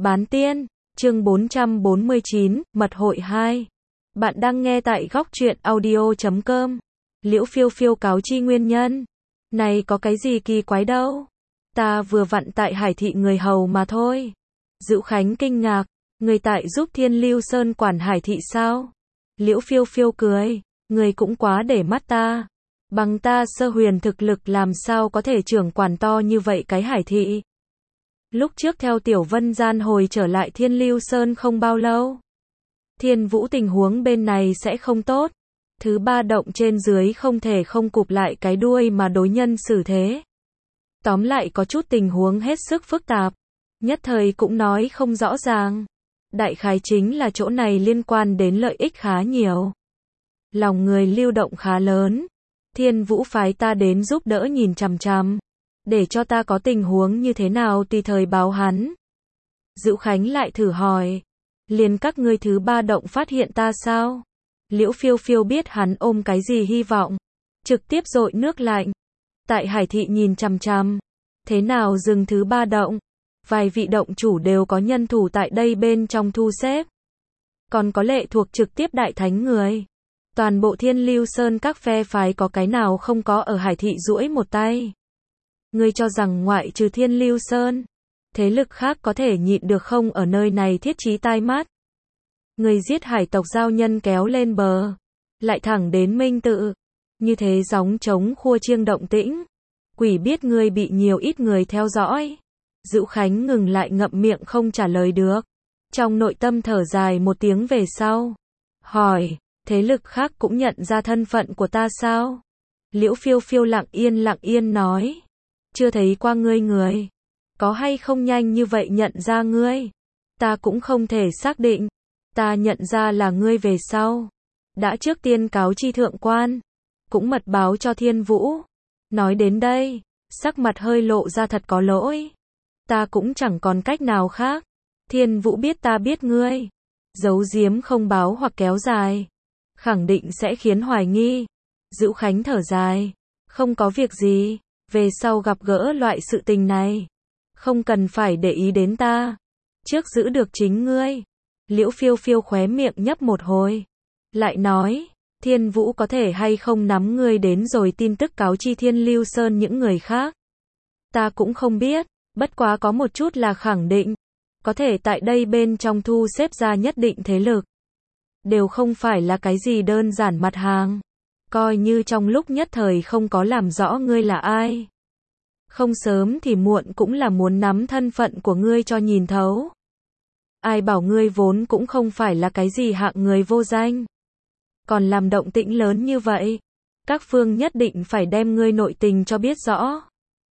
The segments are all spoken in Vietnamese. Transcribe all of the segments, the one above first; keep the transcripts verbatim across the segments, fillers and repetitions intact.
Bán tiên, chương bốn trăm bốn mươi chín, mật hội hai. Bạn đang nghe tại góc truyện audio chấm com. Liễu Phiêu Phiêu cáo chi nguyên nhân. Này có cái gì kỳ quái đâu. Ta vừa vặn tại Hải thị người hầu mà thôi. Dữu Khánh kinh ngạc, người tại giúp Thiên Lưu Sơn quản Hải thị sao? Liễu Phiêu Phiêu cười, người cũng quá để mắt ta. Bằng ta sơ huyền thực lực làm sao có thể trưởng quản to như vậy cái Hải thị. Lúc trước theo Tiểu Vân gian hồi trở lại Thiên Lưu Sơn không bao lâu. Thiên Vũ tình huống bên này sẽ không tốt. Thứ ba động trên dưới không thể không cụp lại cái đuôi mà đối nhân xử thế. Tóm lại có chút tình huống hết sức phức tạp. Nhất thời cũng nói không rõ ràng. Đại khái chính là chỗ này liên quan đến lợi ích khá nhiều. Lòng người lưu động khá lớn. Thiên Vũ phái ta đến giúp đỡ nhìn chằm chằm. Để cho ta có tình huống như thế nào tùy thời báo hắn. Dữu Khánh lại thử hỏi. Liền các ngươi thứ ba động phát hiện ta sao? Liễu Phiêu Phiêu biết hắn ôm cái gì hy vọng. Trực tiếp dội nước lạnh. Tại Hải thị nhìn chằm chằm. Thế nào dừng thứ ba động? Vài vị động chủ đều có nhân thủ tại đây bên trong thu xếp. Còn có lệ thuộc trực tiếp đại thánh người. Toàn bộ Thiên Lưu Sơn các phe phái có cái nào không có ở Hải thị duỗi một tay. Ngươi cho rằng ngoại trừ Thiên Lưu Sơn, thế lực khác có thể nhịn được không ở nơi này thiết trí tai mắt. Ngươi giết hải tộc giao nhân kéo lên bờ, lại thẳng đến Minh Tự. Như thế gióng trống khua chiêng động tĩnh. Quỷ biết ngươi bị nhiều ít người theo dõi. Dữu Khánh ngừng lại ngậm miệng không trả lời được. Trong nội tâm thở dài một tiếng về sau. Hỏi, thế lực khác cũng nhận ra thân phận của ta sao? Liễu Phiêu Phiêu lặng yên lặng yên nói. Chưa thấy qua ngươi người. Có hay không nhanh như vậy nhận ra ngươi? Ta cũng không thể xác định. Ta nhận ra là ngươi về sau. Đã trước tiên cáo chi thượng quan. Cũng mật báo cho Thiên Vũ. Nói đến đây, sắc mặt hơi lộ ra thật có lỗi. Ta cũng chẳng còn cách nào khác. Thiên Vũ biết ta biết ngươi. Giấu giếm không báo hoặc kéo dài. Khẳng định sẽ khiến hoài nghi. Dữu Khánh thở dài. Không có việc gì. Về sau gặp gỡ loại sự tình này. Không cần phải để ý đến ta. Trước giữ được chính ngươi. Liễu Phiêu Phiêu khóe miệng nhấp một hồi. Lại nói. Thiên Vũ có thể hay không nắm ngươi đến rồi tin tức cáo chi Thiên Lưu Sơn những người khác. Ta cũng không biết. Bất quá có một chút là khẳng định. Có thể tại đây bên trong thu xếp ra nhất định thế lực. Đều không phải là cái gì đơn giản mặt hàng. Coi như trong lúc nhất thời không có làm rõ ngươi là ai. Không sớm thì muộn cũng là muốn nắm thân phận của ngươi cho nhìn thấu. Ai bảo ngươi vốn cũng không phải là cái gì hạng người vô danh. Còn làm động tĩnh lớn như vậy. Các phương nhất định phải đem ngươi nội tình cho biết rõ.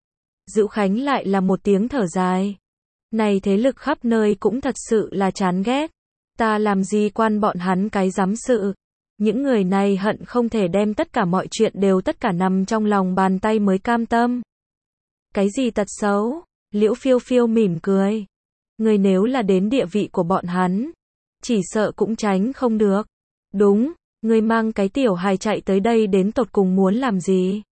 Dữu Khánh lại là một tiếng thở dài. Này thế lực khắp nơi cũng thật sự là chán ghét. Ta làm gì quan bọn hắn cái giám sự. Những người này hận không thể đem tất cả mọi chuyện đều tất cả nằm trong lòng bàn tay mới cam tâm. Cái gì tật xấu? Liễu Phiêu Phiêu mỉm cười. Người nếu là đến địa vị của bọn hắn, chỉ sợ cũng tránh không được. Đúng, người mang cái tiểu hài chạy tới đây đến tột cùng muốn làm gì?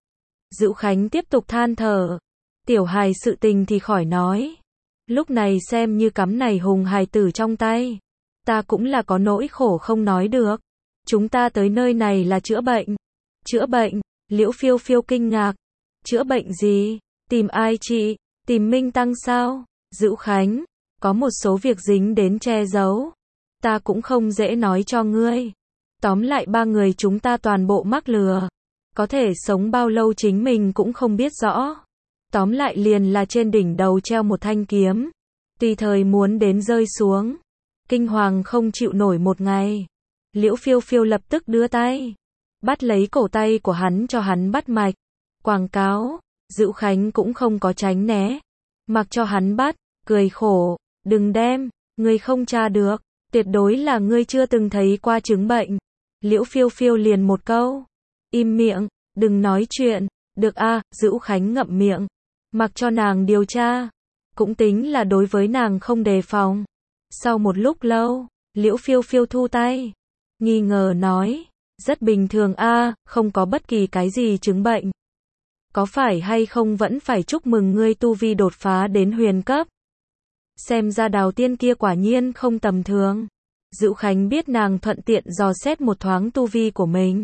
Dữu Khánh tiếp tục than thở. Tiểu hài sự tình thì khỏi nói. Lúc này xem như cắm này hùng hài tử trong tay. Ta cũng là có nỗi khổ không nói được. Chúng ta tới nơi này là chữa bệnh. Chữa bệnh? Liễu Phiêu Phiêu kinh ngạc. Chữa bệnh gì? Tìm ai chị? Tìm Minh Tăng sao? Dữu Khánh, có một số việc dính đến che giấu. Ta cũng không dễ nói cho ngươi. Tóm lại ba người chúng ta toàn bộ mắc lừa. Có thể sống bao lâu chính mình cũng không biết rõ. Tóm lại liền là trên đỉnh đầu treo một thanh kiếm. Tùy thời muốn đến rơi xuống. Kinh hoàng không chịu nổi một ngày. Liễu Phiêu Phiêu lập tức đưa tay. Bắt lấy cổ tay của hắn cho hắn bắt mạch. Quảng cáo. Dữu Khánh cũng không có tránh né. Mặc cho hắn bắt. Cười khổ. Đừng đem. Ngươi không tra được. Tuyệt đối là ngươi chưa từng thấy qua chứng bệnh. Liễu Phiêu Phiêu liền một câu. Im miệng. Đừng nói chuyện. Được a. À, Dữu Khánh ngậm miệng. Mặc cho nàng điều tra. Cũng tính là đối với nàng không đề phòng. Sau một lúc lâu. Liễu Phiêu Phiêu thu tay. Nghi ngờ nói. Rất bình thường a, à, không có bất kỳ cái gì chứng bệnh. Có phải hay không vẫn phải chúc mừng ngươi tu vi đột phá đến huyền cấp. Xem ra Đào Tiên kia quả nhiên không tầm thường. Dữu Khánh biết nàng thuận tiện dò xét một thoáng tu vi của mình.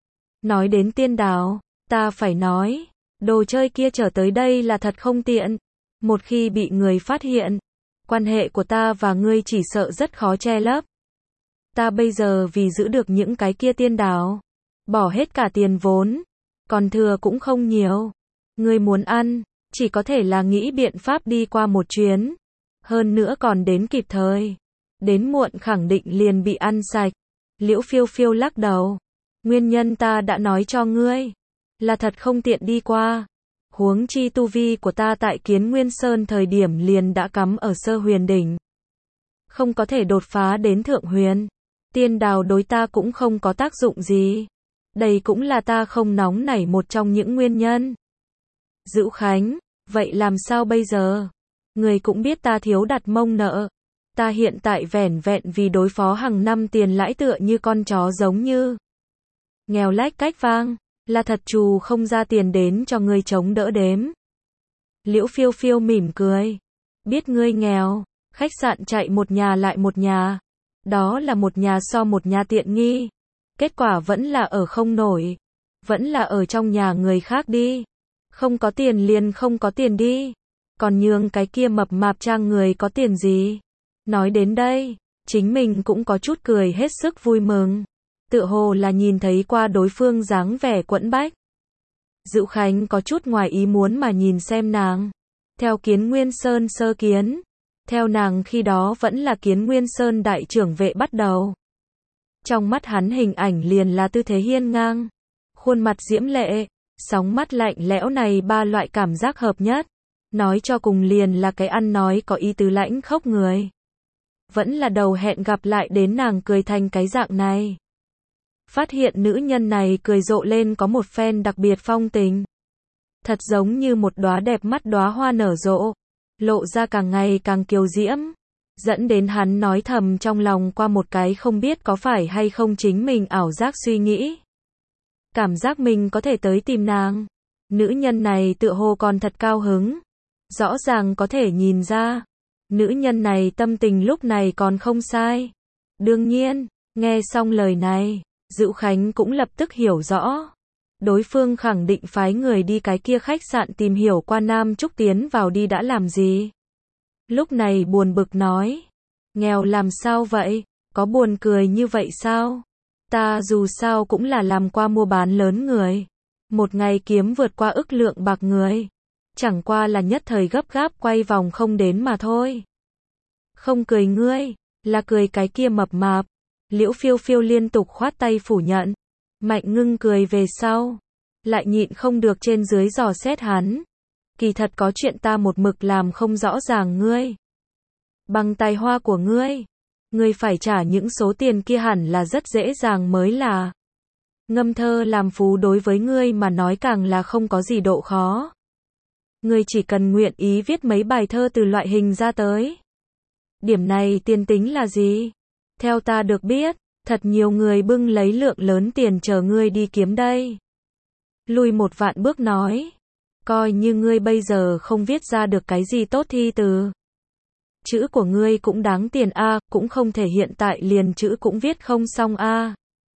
Nói đến Tiên Đào, ta phải nói, đồ chơi kia trở tới đây là thật không tiện. Một khi bị người phát hiện, quan hệ của ta và ngươi chỉ sợ rất khó che lấp. Ta bây giờ vì giữ được những cái kia tiên đào, bỏ hết cả tiền vốn, còn thừa cũng không nhiều. Ngươi muốn ăn, chỉ có thể là nghĩ biện pháp đi qua một chuyến. Hơn nữa còn đến kịp thời. Đến muộn khẳng định liền bị ăn sạch. Liễu Phiêu Phiêu lắc đầu. Nguyên nhân ta đã nói cho ngươi, là thật không tiện đi qua. Huống chi tu vi của ta tại Kiến Nguyên Sơn thời điểm liền đã cắm ở Sơ Huyền đỉnh. Không có thể đột phá đến Thượng Huyền. Tiên đào đối ta cũng không có tác dụng gì. Đây cũng là ta không nóng nảy một trong những nguyên nhân. Dữu Khánh, vậy làm sao bây giờ? Người cũng biết ta thiếu đặt mông nợ. Ta hiện tại vẻn vẹn vì đối phó hàng năm tiền lãi tựa như con chó giống như. Nghèo lách cách vang, là thật trù không ra tiền đến cho ngươi chống đỡ đếm. Liễu Phiêu Phiêu mỉm cười. Biết ngươi nghèo, khách sạn chạy một nhà lại một nhà. Đó là một nhà so một nhà tiện nghi. Kết quả vẫn là ở không nổi. Vẫn là ở trong nhà người khác đi. Không có tiền liền không có tiền đi. Còn nhường cái kia mập mạp trang người có tiền gì. Nói đến đây, chính mình cũng có chút cười hết sức vui mừng. Tựa hồ là nhìn thấy qua đối phương dáng vẻ quẫn bách. Dữu Khánh có chút ngoài ý muốn mà nhìn xem nàng. Theo Kiến Nguyên Sơn sơ kiến. Theo nàng khi đó vẫn là Kiến Nguyên Sơn đại trưởng vệ bắt đầu. Trong mắt hắn hình ảnh liền là tư thế hiên ngang. Khuôn mặt diễm lệ, sóng mắt lạnh lẽo này ba loại cảm giác hợp nhất. Nói cho cùng liền là cái ăn nói có ý tứ lãnh khốc người. Vẫn là đầu hẹn gặp lại đến nàng cười thành cái dạng này. Phát hiện nữ nhân này cười rộ lên có một phen đặc biệt phong tình. Thật giống như một đóa đẹp mắt đóa hoa nở rộ. Lộ ra càng ngày càng kiều diễm. Dẫn đến hắn nói thầm trong lòng qua một cái không biết có phải hay không chính mình ảo giác suy nghĩ. Cảm giác mình có thể tới tìm nàng. Nữ nhân này tựa hồ còn thật cao hứng. Rõ ràng có thể nhìn ra. Nữ nhân này tâm tình lúc này còn không sai. Đương nhiên, nghe xong lời này, Dữu Khánh cũng lập tức hiểu rõ. Đối phương khẳng định phái người đi cái kia khách sạn tìm hiểu qua Nam Trúc tiến vào đi đã làm gì. Lúc này buồn bực nói. Nghèo làm sao vậy? Có buồn cười như vậy sao? Ta dù sao cũng là làm qua mua bán lớn người. Một ngày kiếm vượt qua ức lượng bạc người. Chẳng qua là nhất thời gấp gáp quay vòng không đến mà thôi. Không cười ngươi, là cười cái kia mập mạp. Liễu Phiêu Phiêu liên tục khoát tay phủ nhận. Mạnh Ngưng cười về sau. Lại nhịn không được trên dưới dò xét hắn. Kỳ thật có chuyện ta một mực làm không rõ ràng ngươi. Bằng tài hoa của ngươi. Ngươi phải trả những số tiền kia hẳn là rất dễ dàng mới là. Ngâm thơ làm phú đối với ngươi mà nói càng là không có gì độ khó. Ngươi chỉ cần nguyện ý viết mấy bài thơ từ loại hình ra tới. Điểm này tiền tính là gì? Theo ta được biết, thật nhiều người bưng lấy lượng lớn tiền chờ ngươi đi kiếm đây. Lùi một vạn bước nói. Coi như ngươi bây giờ không viết ra được cái gì tốt thi từ. Chữ của ngươi cũng đáng tiền a, cũng không thể hiện tại liền chữ cũng viết không xong a.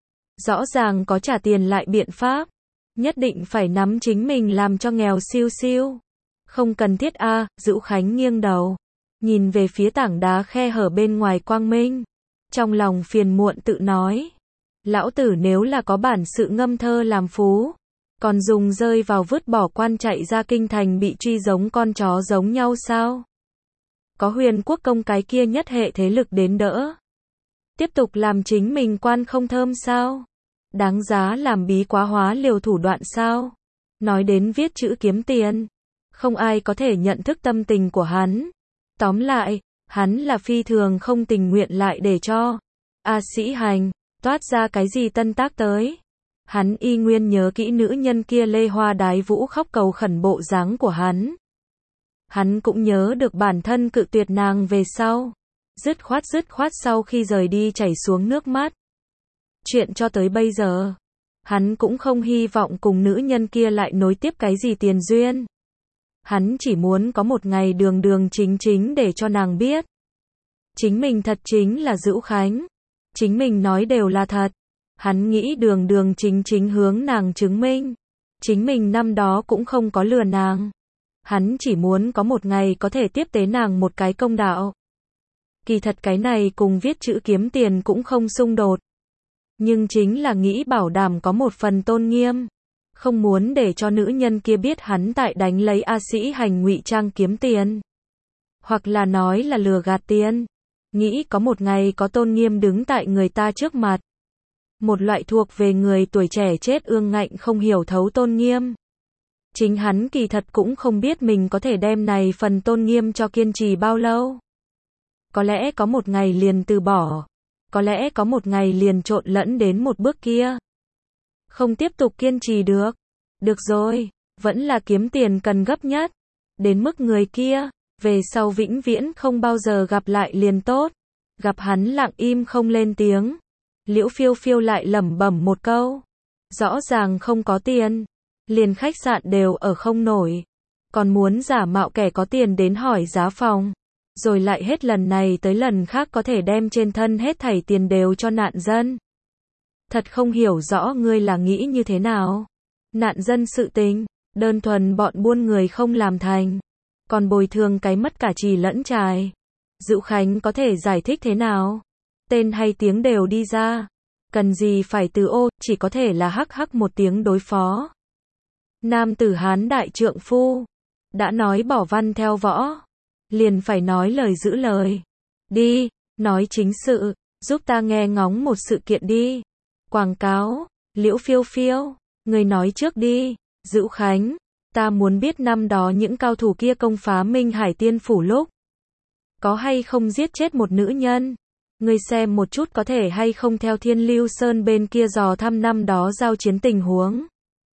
Rõ ràng có trả tiền lại biện pháp. Nhất định phải nắm chính mình làm cho nghèo siêu siêu. Không cần thiết a, Dữu Khánh nghiêng đầu. Nhìn về phía tảng đá khe hở bên ngoài quang minh. Trong lòng phiền muộn tự nói. Lão tử nếu là có bản sự ngâm thơ làm phú. Còn dùng rơi vào vứt bỏ quan chạy ra kinh thành bị truy giống con chó giống nhau sao? Có Huyền Quốc công cái kia nhất hệ thế lực đến đỡ. Tiếp tục làm chính mình quan không thơm sao? Đáng giá làm bí quá hóa liều thủ đoạn sao? Nói đến viết chữ kiếm tiền. Không ai có thể nhận thức tâm tình của hắn. Tóm lại, hắn là phi thường không tình nguyện lại để cho A Sĩ Hành toát ra cái gì tân tác tới. Hắn y nguyên nhớ kỹ nữ nhân kia lê hoa đái vũ khóc cầu khẩn bộ dáng của hắn. Hắn cũng nhớ được bản thân cự tuyệt nàng về sau. Dứt khoát dứt khoát sau khi rời đi chảy xuống nước mắt. Chuyện cho tới bây giờ, hắn cũng không hy vọng cùng nữ nhân kia lại nối tiếp cái gì tiền duyên. Hắn chỉ muốn có một ngày đường đường chính chính để cho nàng biết. Chính mình thật chính là Dữu Khánh. Chính mình nói đều là thật. Hắn nghĩ đường đường chính chính hướng nàng chứng minh. Chính mình năm đó cũng không có lừa nàng. Hắn chỉ muốn có một ngày có thể tiếp tế nàng một cái công đạo. Kỳ thật cái này cùng viết chữ kiếm tiền cũng không xung đột. Nhưng chính là nghĩ bảo đảm có một phần tôn nghiêm. Không muốn để cho nữ nhân kia biết hắn tại đánh lấy A Sĩ Hành ngụy trang kiếm tiền. Hoặc là nói là lừa gạt tiền. Nghĩ có một ngày có tôn nghiêm đứng tại người ta trước mặt. Một loại thuộc về người tuổi trẻ chết ương ngạnh không hiểu thấu tôn nghiêm. Chính hắn kỳ thật cũng không biết mình có thể đem này phần tôn nghiêm cho kiên trì bao lâu. Có lẽ có một ngày liền từ bỏ. Có lẽ có một ngày liền trộn lẫn đến một bước kia. Không tiếp tục kiên trì được. Được rồi, vẫn là kiếm tiền cần gấp nhất. Đến mức người kia, về sau vĩnh viễn không bao giờ gặp lại liền tốt. Gặp hắn lặng im không lên tiếng. Liễu Phiêu Phiêu lại lẩm bẩm một câu. Rõ ràng không có tiền. Liền khách sạn đều ở không nổi. Còn muốn giả mạo kẻ có tiền đến hỏi giá phòng. Rồi lại hết lần này tới lần khác có thể đem trên thân hết thảy tiền đều cho nạn dân. Thật không hiểu rõ ngươi là nghĩ như thế nào. Nạn dân sự tình, đơn thuần bọn buôn người không làm thành. Còn bồi thường cái mất cả trì lẫn trài. Dữu Khánh có thể giải thích thế nào? Tên hay tiếng đều đi ra. Cần gì phải từ ô, chỉ có thể là hắc hắc một tiếng đối phó. Nam tử Hán đại trượng phu. Đã nói bỏ văn theo võ. Liền phải nói lời giữ lời. Đi, nói chính sự, giúp ta nghe ngóng một sự kiện đi. Quảng cáo, Liễu Phiêu Phiêu, người nói trước đi. Dữu Khánh, ta muốn biết năm đó những cao thủ kia công phá Minh Hải Tiên Phủ lúc. Có hay không giết chết một nữ nhân? Người xem một chút có thể hay không theo Thiên Lưu Sơn bên kia dò thăm năm đó giao chiến tình huống.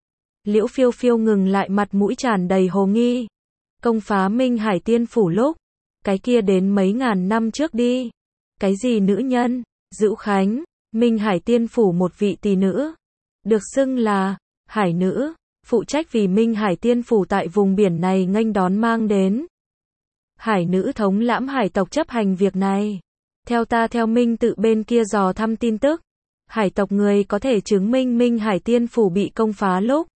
Liễu Phiêu Phiêu ngừng lại mặt mũi tràn đầy hồ nghi. Công phá Minh Hải Tiên Phủ lúc. Cái kia đến mấy ngàn năm trước đi. Cái gì nữ nhân? Dữu Khánh, Minh Hải Tiên Phủ một vị tỷ nữ. Được xưng là Hải nữ. Phụ trách vì Minh Hải Tiên Phủ tại vùng biển này nghênh đón mang đến. Hải nữ thống lãm hải tộc chấp hành việc này. Theo ta theo Minh tự bên kia dò thăm tin tức. Hải tộc người có thể chứng minh Minh Hải Tiên Phủ bị công phá lúc.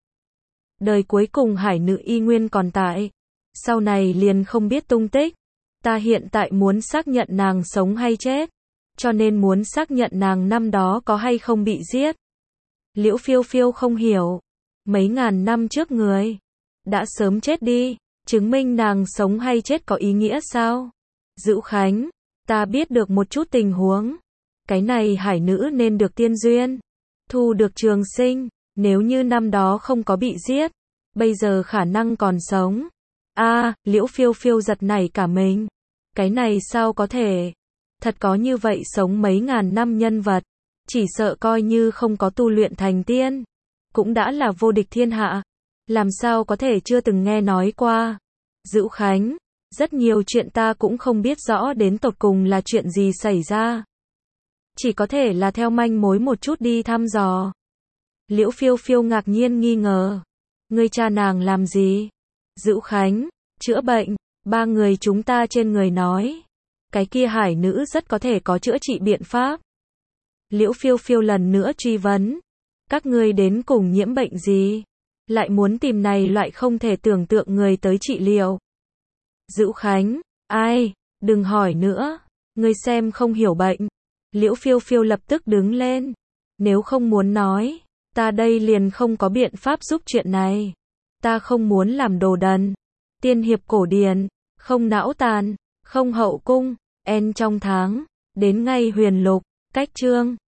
Đời cuối cùng hải nữ y nguyên còn tại. Sau này liền không biết tung tích. Ta hiện tại muốn xác nhận nàng sống hay chết. Cho nên muốn xác nhận nàng năm đó có hay không bị giết. Liễu Phiêu Phiêu không hiểu. Mấy ngàn năm trước người. Đã sớm chết đi. Chứng minh nàng sống hay chết có ý nghĩa sao? Dữu Khánh, ta biết được một chút tình huống. Cái này hải nữ nên được tiên duyên. Thu được trường sinh. Nếu như năm đó không có bị giết. Bây giờ khả năng còn sống. A, à, Liễu Phiêu Phiêu giật nảy cả mình. Cái này sao có thể? Thật có như vậy sống mấy ngàn năm nhân vật. Chỉ sợ coi như không có tu luyện thành tiên. Cũng đã là vô địch thiên hạ. Làm sao có thể chưa từng nghe nói qua. Dữu Khánh, rất nhiều chuyện ta cũng không biết rõ đến tột cùng là chuyện gì xảy ra. Chỉ có thể là theo manh mối một chút đi thăm dò. Liễu Phiêu Phiêu ngạc nhiên nghi ngờ. Ngươi cha nàng làm gì? Dữu Khánh, chữa bệnh. Ba người chúng ta trên người nói. Cái kia hải nữ rất có thể có chữa trị biện pháp. Liễu Phiêu Phiêu lần nữa truy vấn. Các ngươi đến cùng nhiễm bệnh gì? Lại muốn tìm này loại không thể tưởng tượng người tới trị liệu. Dữu Khánh, ai? Đừng hỏi nữa. Ngươi xem không hiểu bệnh. Liễu Phiêu Phiêu lập tức đứng lên. Nếu không muốn nói, ta đây liền không có biện pháp giúp chuyện này. Ta không muốn làm đồ đần. Tiên hiệp cổ điển, không não tàn, không hậu cung, en trong tháng, đến ngay huyền lục, cách chương.